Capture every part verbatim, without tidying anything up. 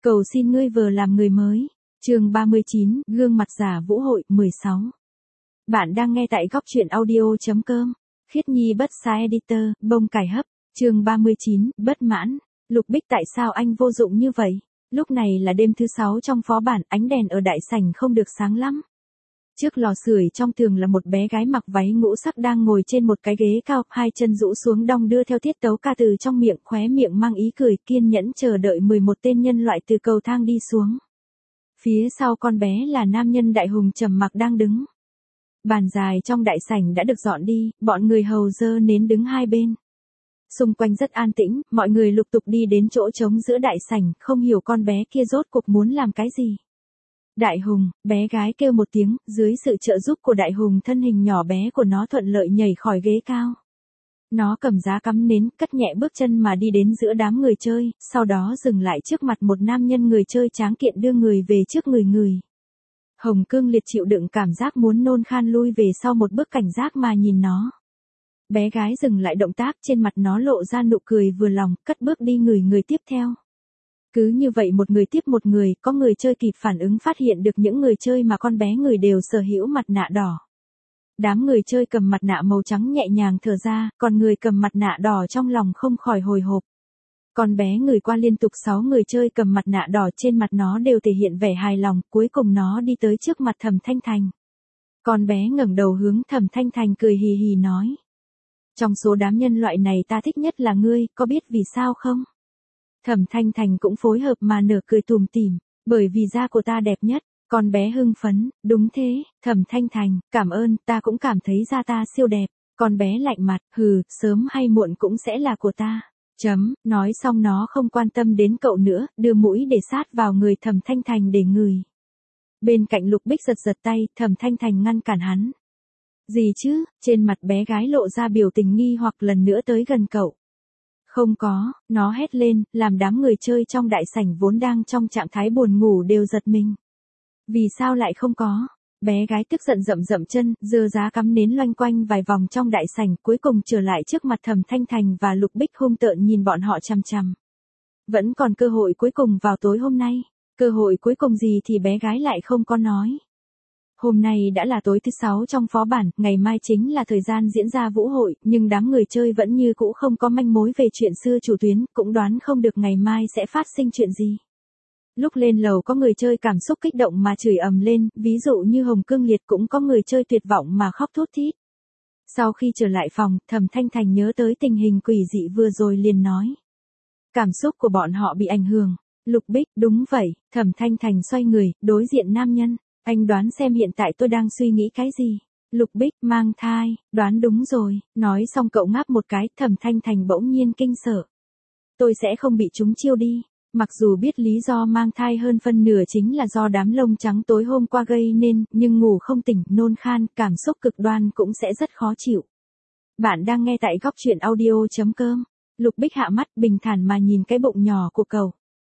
Cầu xin ngươi vừa làm người mới. Chương ba mươi chín, gương mặt giả vũ hội, mười sáu. Bạn đang nghe tại góc truyện audio chấm com. Khiết Nhi bất sai editor, bông cải hấp. Chương ba mươi chín, bất mãn. Lục Bích, tại sao anh vô dụng như vậy? Lúc này là đêm thứ sáu trong phó bản, ánh đèn ở đại sảnh không được sáng lắm. Trước lò sưởi trong tường là một bé gái mặc váy ngũ sắc đang ngồi trên một cái ghế cao, hai chân rũ xuống đong đưa theo tiết tấu ca từ trong miệng, khóe miệng mang ý cười, kiên nhẫn chờ đợi mười một tên nhân loại từ cầu thang đi xuống. Phía sau con bé là nam nhân đại hùng trầm mặc đang đứng. Bàn dài trong đại sảnh đã được dọn đi, bọn người hầu dơ nến đứng hai bên. Xung quanh rất an tĩnh, mọi người lục tục đi đến chỗ trống giữa đại sảnh, không hiểu con bé kia rốt cuộc muốn làm cái gì. Đại hùng, bé gái kêu một tiếng, dưới sự trợ giúp của đại hùng, thân hình nhỏ bé của nó thuận lợi nhảy khỏi ghế cao. Nó cầm giá cắm nến, cất nhẹ bước chân mà đi đến giữa đám người chơi, sau đó dừng lại trước mặt một nam nhân người chơi tráng kiện đưa người về trước người người. Hồng Cương Liệt chịu đựng cảm giác muốn nôn khan lui về sau một bước cảnh giác mà nhìn nó. Bé gái dừng lại động tác, trên mặt nó lộ ra nụ cười vừa lòng, cất bước đi người người tiếp theo. Cứ như vậy một người tiếp một người, có người chơi kịp phản ứng phát hiện được những người chơi mà con bé người đều sở hữu mặt nạ đỏ. Đám người chơi cầm mặt nạ màu trắng nhẹ nhàng thở ra, còn người cầm mặt nạ đỏ trong lòng không khỏi hồi hộp. Con bé người qua liên tục sáu người chơi cầm mặt nạ đỏ, trên mặt nó đều thể hiện vẻ hài lòng, cuối cùng nó đi tới trước mặt Thẩm Thanh Thành. Con bé ngẩng đầu hướng Thẩm Thanh Thành cười hì hì nói. Trong số đám nhân loại này ta thích nhất là ngươi, có biết vì sao không? Thẩm Thanh Thành cũng phối hợp mà nở cười tùm tìm, bởi vì da của ta đẹp nhất. Con bé hưng phấn, đúng thế, Thẩm Thanh Thành, cảm ơn, ta cũng cảm thấy da ta siêu đẹp. Con bé lạnh mặt, hừ, sớm hay muộn cũng sẽ là của ta. Chấm, nói xong nó không quan tâm đến cậu nữa, đưa mũi để sát vào người Thẩm Thanh Thành để ngửi. Bên cạnh Lục Bích giật giật tay, Thẩm Thanh Thành ngăn cản hắn. Gì chứ, trên mặt bé gái lộ ra biểu tình nghi hoặc lần nữa tới gần cậu. Không có, nó hét lên, làm đám người chơi trong đại sảnh vốn đang trong trạng thái buồn ngủ đều giật mình. Vì sao lại không có? Bé gái tức giận rậm rậm chân, giơ giá cắm nến loanh quanh vài vòng trong đại sảnh, cuối cùng trở lại trước mặt Thẩm Thanh Thành và Lục Bích hung tợn nhìn bọn họ chằm chằm. Vẫn còn cơ hội cuối cùng vào tối hôm nay. Cơ hội cuối cùng gì thì bé gái lại không có nói. Hôm nay đã là tối thứ sáu trong phó bản, ngày mai chính là thời gian diễn ra vũ hội, nhưng đám người chơi vẫn như cũ không có manh mối về chuyện xưa chủ tuyến, cũng đoán không được ngày mai sẽ phát sinh chuyện gì. Lúc lên lầu có người chơi cảm xúc kích động mà chửi ầm lên, ví dụ như Hồng Cương Liệt, cũng có người chơi tuyệt vọng mà khóc thút thít. Sau khi trở lại phòng, Thẩm Thanh Thành nhớ tới tình hình quỷ dị vừa rồi liền nói. Cảm xúc của bọn họ bị ảnh hưởng. Lục Bích, đúng vậy, Thẩm Thanh Thành xoay người, đối diện nam nhân. Anh đoán xem hiện tại tôi đang suy nghĩ cái gì? Lục Bích, mang thai, đoán đúng rồi, nói xong cậu ngáp một cái, Thẩm Thanh Thành bỗng nhiên kinh sợ. Tôi sẽ không bị chúng chiêu đi. Mặc dù biết lý do mang thai hơn phân nửa chính là do đám lông trắng tối hôm qua gây nên, nhưng ngủ không tỉnh, nôn khan, cảm xúc cực đoan cũng sẽ rất khó chịu. Bạn đang nghe tại góc truyện audio chấm com. Lục Bích hạ mắt bình thản mà nhìn cái bụng nhỏ của cậu.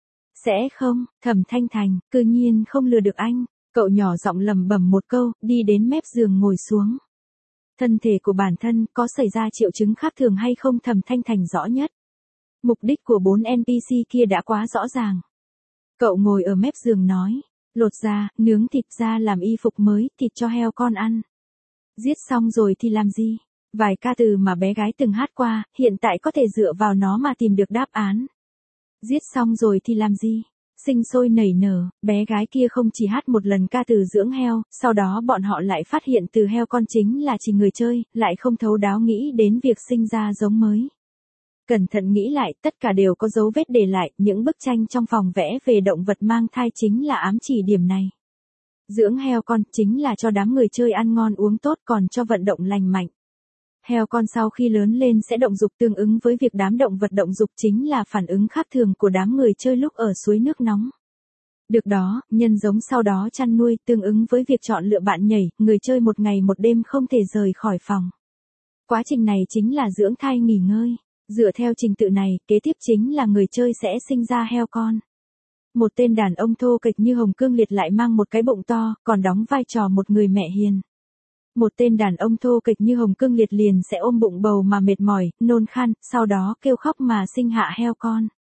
Sẽ không, Thẩm Thanh Thành, cư nhiên không lừa được anh. Cậu nhỏ giọng lẩm bẩm một câu, đi đến mép giường ngồi xuống. Thân thể của bản thân có xảy ra triệu chứng khác thường hay không, Thẩm Thanh Thành rõ nhất. Mục đích của bốn en pê xê kia đã quá rõ ràng. Cậu ngồi ở mép giường nói, lột da, nướng thịt ra làm y phục mới, thịt cho heo con ăn. Giết xong rồi thì làm gì? Vài ca từ mà bé gái từng hát qua, hiện tại có thể dựa vào nó mà tìm được đáp án. Giết xong rồi thì làm gì? Sinh sôi nảy nở, bé gái kia không chỉ hát một lần ca từ dưỡng heo, sau đó bọn họ lại phát hiện từ heo con chính là chỉ người chơi, lại không thấu đáo nghĩ đến việc sinh ra giống mới. Cẩn thận nghĩ lại, tất cả đều có dấu vết để lại, những bức tranh trong phòng vẽ về động vật mang thai chính là ám chỉ điểm này. Dưỡng heo con chính là cho đám người chơi ăn ngon uống tốt, còn cho vận động lành mạnh. Heo con sau khi lớn lên sẽ động dục, tương ứng với việc đám động vật động dục chính là phản ứng khác thường của đám người chơi lúc ở suối nước nóng. Được đó, nhân giống sau đó chăn nuôi, tương ứng với việc chọn lựa bạn nhảy, người chơi một ngày một đêm không thể rời khỏi phòng. Quá trình này chính là dưỡng thai nghỉ ngơi. Dựa theo trình tự này, kế tiếp chính là người chơi sẽ sinh ra heo con. Một tên đàn ông thô kệch như Hồng Cương Liệt lại mang một cái bụng to, còn đóng vai trò một người mẹ hiền. Một tên đàn ông thô kệch như Hồng Cương Liệt liền sẽ ôm bụng bầu mà mệt mỏi, nôn khan, sau đó kêu khóc mà sinh hạ heo con.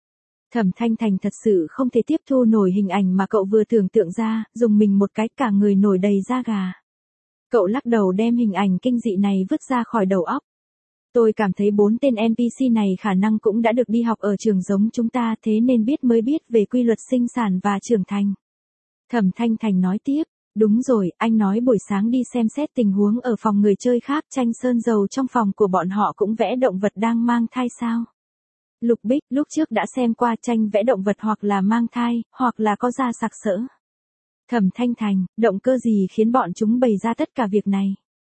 Thẩm Thanh Thành thật sự không thể tiếp thu nổi hình ảnh mà cậu vừa tưởng tượng ra, dùng mình một cái cả người nổi đầy da gà. Cậu lắc đầu đem hình ảnh kinh dị này vứt ra khỏi đầu óc. Tôi cảm thấy bốn tên en pê xê này khả năng cũng đã được đi học ở trường giống chúng ta, thế nên biết mới biết về quy luật sinh sản và trưởng thành. Thẩm Thanh Thành nói tiếp, đúng rồi, anh nói buổi sáng đi xem xét tình huống ở phòng người chơi khác, tranh sơn dầu trong phòng của bọn họ cũng vẽ động vật đang mang thai sao? Lục Bích, lúc trước đã xem qua, tranh vẽ động vật hoặc là mang thai, hoặc là có da sặc sỡ. Thẩm Thanh Thành, động cơ gì khiến bọn chúng bày ra tất cả việc này?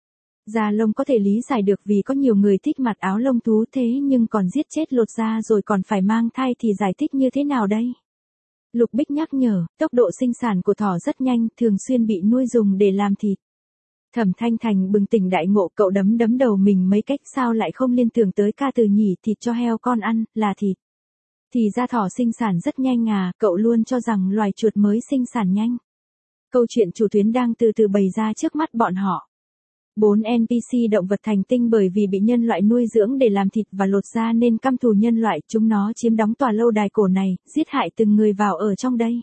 Da lông có thể lý giải được vì có nhiều người thích mặc áo lông thú, thế nhưng còn giết chết lột da rồi còn phải mang thai thì giải thích như thế nào đây? Lục Bích nhắc nhở, tốc độ sinh sản của thỏ rất nhanh, thường xuyên bị nuôi dùng để làm thịt. Thẩm Thanh Thành bừng tỉnh đại ngộ, cậu đấm đấm đầu mình mấy cách, sao lại không liên tưởng tới ca từ nhỉ, thịt cho heo con ăn, là thịt. Thì ra thỏ sinh sản rất nhanh à, cậu luôn cho rằng loài chuột mới sinh sản nhanh. Câu chuyện chủ tuyến đang từ từ bày ra trước mắt bọn họ. Bốn en pê xê động vật thành tinh bởi vì bị nhân loại nuôi dưỡng để làm thịt và lột da nên căm thù nhân loại, chúng nó chiếm đóng tòa lâu đài cổ này, giết hại từng người vào ở trong đây.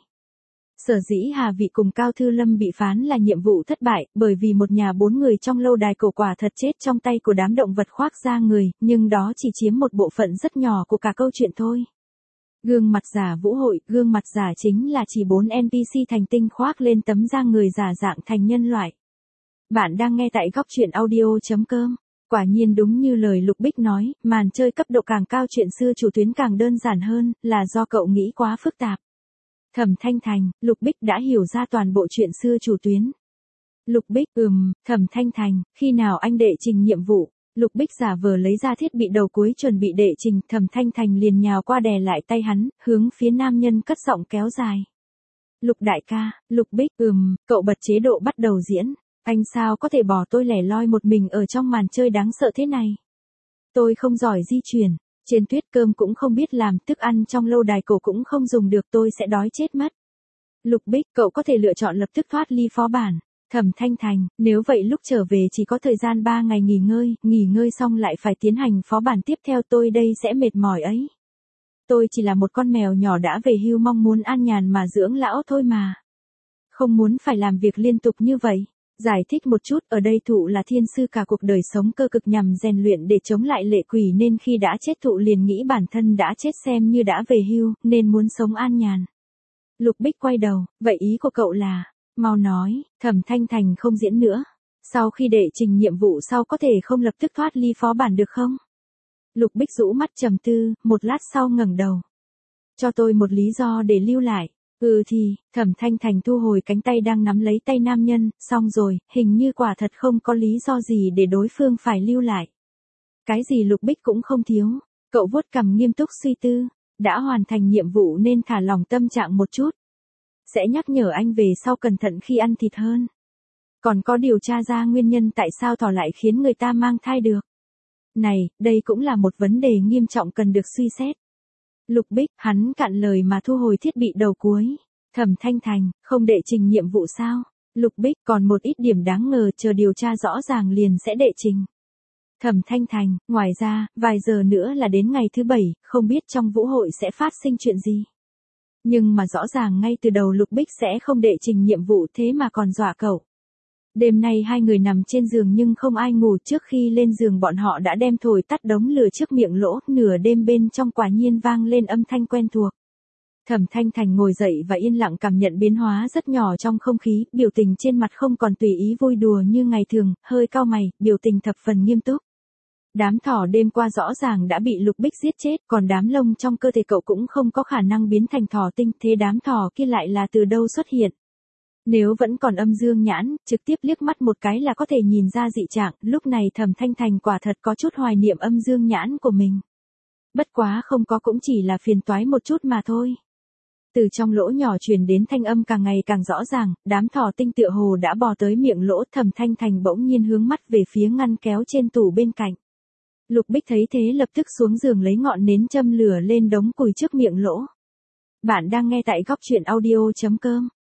Sở dĩ Hà Vị cùng Cao Thư Lâm bị phán là nhiệm vụ thất bại, bởi vì một nhà bốn người trong lâu đài cổ quả thật chết trong tay của đám động vật khoác da người, nhưng đó chỉ chiếm một bộ phận rất nhỏ của cả câu chuyện thôi. Gương mặt giả vũ hội, gương mặt giả chính là chỉ bốn en pê xê thành tinh khoác lên tấm da người giả dạng thành nhân loại. Bạn đang nghe tại góc truyện audio chấm com. Quả nhiên đúng như lời Lục Bích nói, màn chơi cấp độ càng cao chuyện xưa chủ tuyến càng đơn giản hơn, là do cậu nghĩ quá phức tạp. Thẩm Thanh Thành, Lục Bích đã hiểu ra toàn bộ chuyện xưa chủ tuyến. Lục Bích, ừm, Thẩm Thanh Thành, khi nào anh đệ trình nhiệm vụ? Lục Bích giả vờ lấy ra thiết bị đầu cuối chuẩn bị đệ trình, Thẩm Thanh Thành liền nhào qua đè lại tay hắn, hướng phía nam nhân cất giọng kéo dài. Lục đại ca, Lục Bích, ừm, cậu bật chế độ bắt đầu diễn. Anh sao có thể bỏ tôi lẻ loi một mình ở trong màn chơi đáng sợ thế này? Tôi không giỏi di chuyển, trên tuyết cơm cũng không biết làm, thức ăn trong lâu đài cổ cũng không dùng được, tôi sẽ đói chết mất. Lục Bích, cậu có thể lựa chọn lập tức thoát ly phó bản. Thẩm Thanh Thành, nếu vậy lúc trở về chỉ có thời gian ba ngày nghỉ ngơi, nghỉ ngơi xong lại phải tiến hành phó bản tiếp theo, tôi đây sẽ mệt mỏi ấy. Tôi chỉ là một con mèo nhỏ đã về hưu, mong muốn an nhàn mà dưỡng lão thôi mà. Không muốn phải làm việc liên tục như vậy. Giải thích một chút, ở đây thụ là thiên sư cả cuộc đời sống cơ cực nhằm rèn luyện để chống lại lệ quỷ, nên khi đã chết thụ liền nghĩ bản thân đã chết xem như đã về hưu, nên muốn sống an nhàn. Lục Bích quay đầu, vậy ý của cậu là, mau nói. Thẩm Thanh Thành không diễn nữa. Sau khi đệ trình nhiệm vụ sau có thể không lập tức thoát ly phó bản được không? Lục Bích rũ mắt trầm tư, một lát sau ngẩng đầu. Cho tôi một lý do để lưu lại. Ừ thì, Thẩm Thanh Thành thu hồi cánh tay đang nắm lấy tay nam nhân, xong rồi, hình như quả thật không có lý do gì để đối phương phải lưu lại. Cái gì Lục Bích cũng không thiếu, cậu vuốt cằm nghiêm túc suy tư, đã hoàn thành nhiệm vụ nên thả lòng tâm trạng một chút. Sẽ nhắc nhở anh về sau cẩn thận khi ăn thịt hơn. Còn có điều tra ra nguyên nhân tại sao thỏ lại khiến người ta mang thai được. Này, đây cũng là một vấn đề nghiêm trọng cần được suy xét. Lục Bích, hắn cạn lời mà thu hồi thiết bị đầu cuối. Thẩm Thanh Thành, không đệ trình nhiệm vụ sao? Lục Bích, còn một ít điểm đáng ngờ, chờ điều tra rõ ràng liền sẽ đệ trình. Thẩm Thanh Thành, ngoài ra, vài giờ nữa là đến ngày thứ bảy, không biết trong vũ hội sẽ phát sinh chuyện gì. Nhưng mà rõ ràng ngay từ đầu Lục Bích sẽ không đệ trình nhiệm vụ, thế mà còn dọa cậu. Đêm nay hai người nằm trên giường nhưng không ai ngủ, trước khi lên giường bọn họ đã đem thổi tắt đống lửa trước miệng lỗ, nửa đêm bên trong quả nhiên vang lên âm thanh quen thuộc. Thẩm Thanh Thành ngồi dậy và yên lặng cảm nhận biến hóa rất nhỏ trong không khí, biểu tình trên mặt không còn tùy ý vui đùa như ngày thường, hơi cau mày, biểu tình thập phần nghiêm túc. Đám thỏ đêm qua rõ ràng đã bị Lục Bích giết chết, còn đám lông trong cơ thể cậu cũng không có khả năng biến thành thỏ tinh, thế đám thỏ kia lại là từ đâu xuất hiện? Nếu vẫn còn âm dương nhãn, trực tiếp liếc mắt một cái là có thể nhìn ra dị trạng, lúc này Thẩm Thanh Thành quả thật có chút hoài niệm âm dương nhãn của mình. Bất quá không có cũng chỉ là phiền toái một chút mà thôi. Từ trong lỗ nhỏ truyền đến thanh âm càng ngày càng rõ ràng, đám thỏ tinh tựa hồ đã bò tới miệng lỗ. Thẩm Thanh Thành bỗng nhiên hướng mắt về phía ngăn kéo trên tủ bên cạnh. Lục Bích thấy thế lập tức xuống giường lấy ngọn nến châm lửa lên đống củi trước miệng lỗ. Bạn đang nghe tại góc truyện audio chấm com.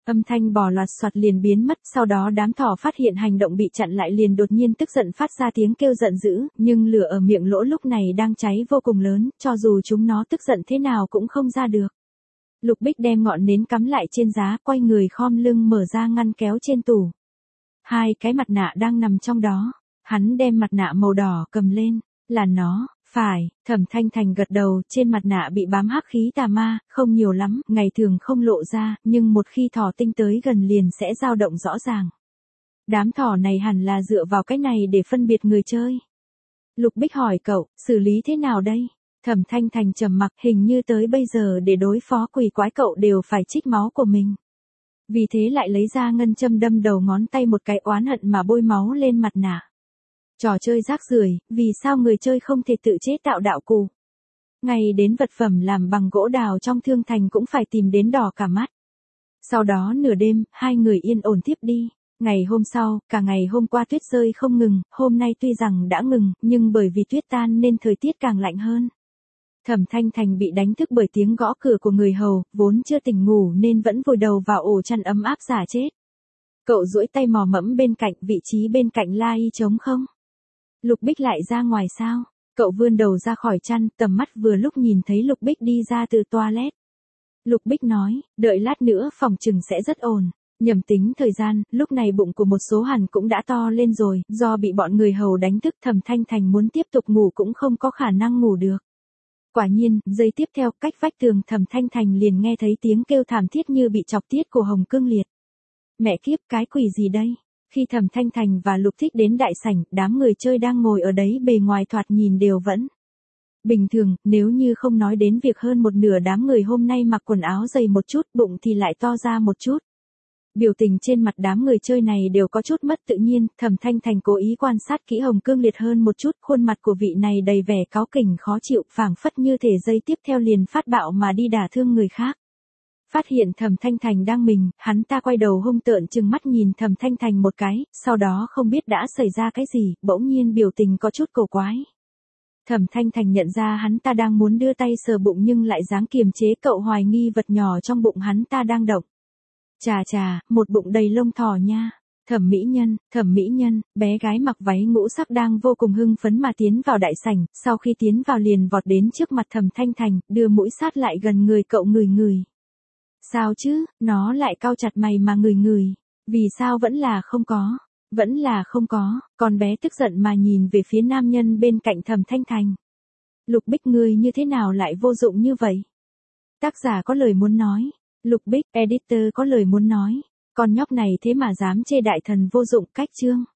Âm thanh bò loạt soạt liền biến mất, sau đó đám thỏ phát hiện hành động bị chặn lại liền đột nhiên tức giận phát ra tiếng kêu giận dữ, nhưng lửa ở miệng lỗ lúc này đang cháy vô cùng lớn, cho dù chúng nó tức giận thế nào cũng không ra được. Lục Bích đem ngọn nến cắm lại trên giá, quay người khom lưng mở ra ngăn kéo trên tủ. Hai cái mặt nạ đang nằm trong đó. Hắn đem mặt nạ màu đỏ cầm lên, là nó, phải, Thẩm Thanh Thành gật đầu, trên mặt nạ bị bám hắc khí tà ma, không nhiều lắm, ngày thường không lộ ra, nhưng một khi thỏ tinh tới gần liền sẽ dao động rõ ràng. Đám thỏ này hẳn là dựa vào cái này để phân biệt người chơi. Lục Bích hỏi cậu, xử lý thế nào đây? Thẩm Thanh Thành trầm mặc, hình như tới bây giờ để đối phó quỷ quái cậu đều phải trích máu của mình. Vì thế lại lấy ra ngân châm đâm đầu ngón tay một cái oán hận mà bôi máu lên mặt nạ. Trò chơi rác rưởi, vì sao người chơi không thể tự chế tạo đạo cụ? Ngay đến vật phẩm làm bằng gỗ đào trong thương thành cũng phải tìm đến đỏ cả mắt. Sau đó nửa đêm, hai người yên ổn tiếp đi. Ngày hôm sau, cả ngày hôm qua tuyết rơi không ngừng, hôm nay tuy rằng đã ngừng, nhưng bởi vì tuyết tan nên thời tiết càng lạnh hơn. Thẩm Thanh Thành bị đánh thức bởi tiếng gõ cửa của người hầu, vốn chưa tỉnh ngủ nên vẫn vùi đầu vào ổ chăn ấm áp giả chết. Cậu duỗi tay mò mẫm bên cạnh, vị trí bên cạnh La Y trống không? Lục Bích lại ra ngoài sao? Cậu vươn đầu ra khỏi chăn, tầm mắt vừa lúc nhìn thấy Lục Bích đi ra từ toilet. Lục Bích nói, đợi lát nữa phòng trừng sẽ rất ổn. Nhầm tính thời gian, lúc này bụng của một số hẳn cũng đã to lên rồi, do bị bọn người hầu đánh thức, Thẩm Thanh Thành muốn tiếp tục ngủ cũng không có khả năng ngủ được. Quả nhiên, giây tiếp theo, cách vách tường Thẩm Thanh Thành liền nghe thấy tiếng kêu thảm thiết như bị chọc tiết của Hồng Cương Liệt. Mẹ kiếp, cái quỷ gì đây? Khi Thẩm Thanh Thành và Lục Thích đến đại sảnh, đám người chơi đang ngồi ở đấy bề ngoài thoạt nhìn đều vẫn bình thường, nếu như không nói đến việc hơn một nửa đám người hôm nay mặc quần áo dày một chút, bụng thì lại to ra một chút. Biểu tình trên mặt đám người chơi này đều có chút mất tự nhiên, Thẩm Thanh Thành cố ý quan sát kỹ Hồng Cương Liệt hơn một chút, khuôn mặt của vị này đầy vẻ cáu kỉnh khó chịu, phảng phất như thể giây tiếp theo liền phát bạo mà đi đả thương người khác. Phát hiện Thẩm Thanh Thành đang mình, hắn ta quay đầu hung tợn trừng mắt nhìn Thẩm Thanh Thành một cái, sau đó không biết đã xảy ra cái gì, bỗng nhiên biểu tình có chút cổ quái. Thẩm Thanh Thành nhận ra hắn ta đang muốn đưa tay sờ bụng nhưng lại dáng kiềm chế, cậu hoài nghi vật nhỏ trong bụng hắn ta đang động. Chà chà, một bụng đầy lông thỏ nha. Thẩm mỹ nhân, thẩm mỹ nhân, bé gái mặc váy ngũ sắc đang vô cùng hưng phấn mà tiến vào đại sảnh, sau khi tiến vào liền vọt đến trước mặt Thẩm Thanh Thành, đưa mũi sát lại gần người cậu ngửi ngửi. Sao chứ, nó lại cau chặt mày mà ngửi ngửi. Vì sao vẫn là không có, vẫn là không có, con bé tức giận mà nhìn về phía nam nhân bên cạnh Thẩm Thanh Thành. Lục Bích ngươi như thế nào lại vô dụng như vậy? Tác giả có lời muốn nói. Lục Bích, editor có lời muốn nói. Con nhóc này thế mà dám chê đại thần vô dụng, cách chương.